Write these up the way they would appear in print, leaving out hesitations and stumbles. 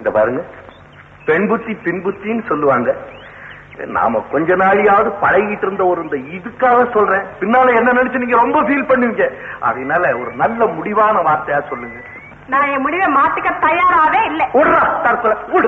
இந்த பாருங்க, பெண் புத்தி பின் புத்தின்னு சொல்லுவாங்க. நாம கொஞ்ச நாளையாவது பழகிட்டு இருந்த ஒரு இந்த இதுக்காக சொல்றேன். பின்னால என்ன நினைச்சு நீங்க ரொம்ப ஃபீல் பண்ணுவீங்க. அதனால ஒரு நல்ல முடிவான வார்த்தையா சொல்லுங்க. நான் என் முடிவை மாத்திக்க தயாராவே இல்லை. விடுறா தற்கொலை விடு.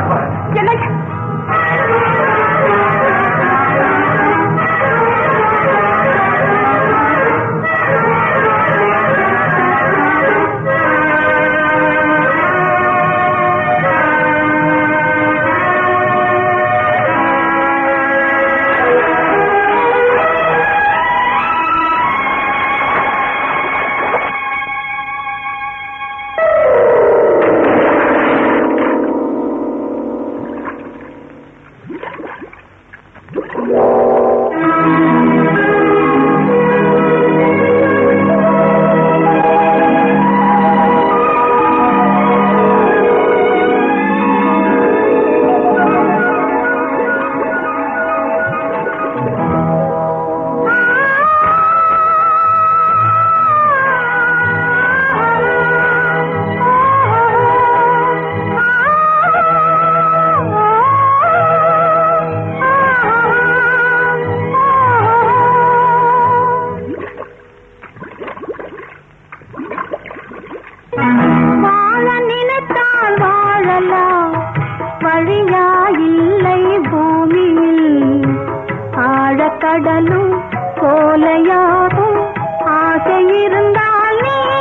கடலும் கோலையாகும் ஆசை இருந்தால்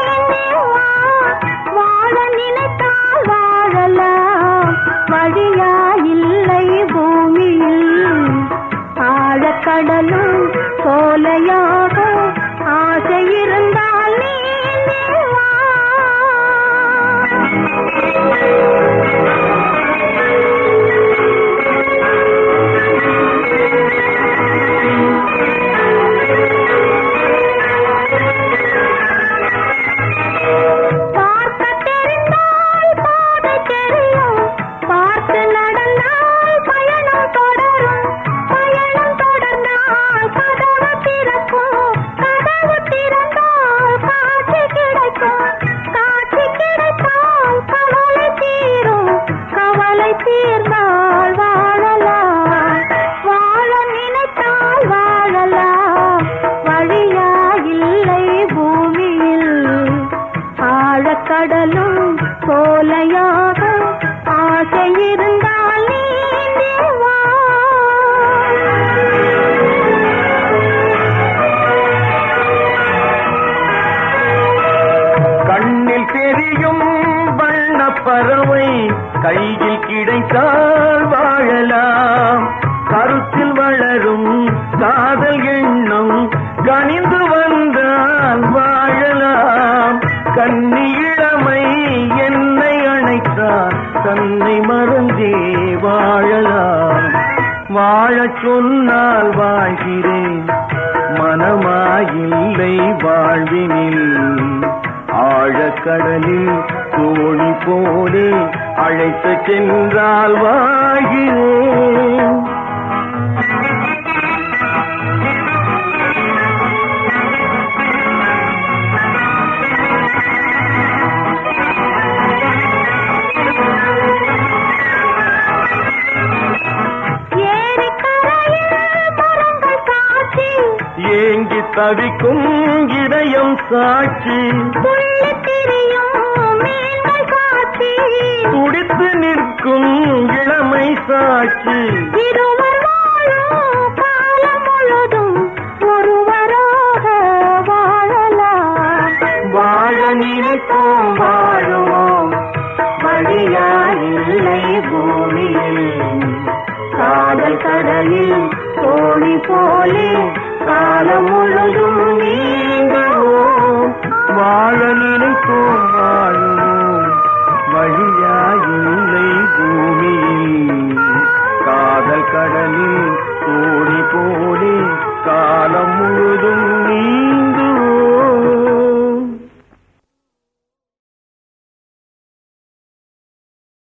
வாழ நினைத்தால் வாழலாம், வழியா இல்லை பூமியில். ஆழக்கடலும் கோலையாகும் ஆசை இருந்தால் கடலும் கோலையாக ஆசை இருந்தால் நீவா. கண்ணில் தெரியும் வண்ண பறவை கையில் கிடைத்தால் வாழலாம், கருத்தில் வளரும் காதல் எண்ணம் கனிந்து வந்தால் வாழலாம். கண்ணி இளமை என்னை அணைத்தால் தன்னை மறந்தே வாழலாம். வாழச் சொன்னால் வாழ்கிறேன், மனமாயில்லை வாழ்வினில். ஆழக்கடலில் தோணி போலே அழைத்து சென்றால் வாழ்கிறேன். ஏங்கி தவிக்கும் இதயம் சாட்சி, துடித்து நிற்கும் இளமை சாட்சி. இருவர் வாழும் காலம் முழுதும் ஒருவராக வாழலாம். வாழ நினைப்போம் வாழுவோம், வழியாயில்லை பூமியில். காதல் கடலில் தோணி போலே காலம் முழுதும் நீங்குவோம். வாழ நினைப்போம் வாழுவோம், வழியாயில்லை பூமியில். காதல் கடலில் தோணி போலே காலம் முழுதும் நீ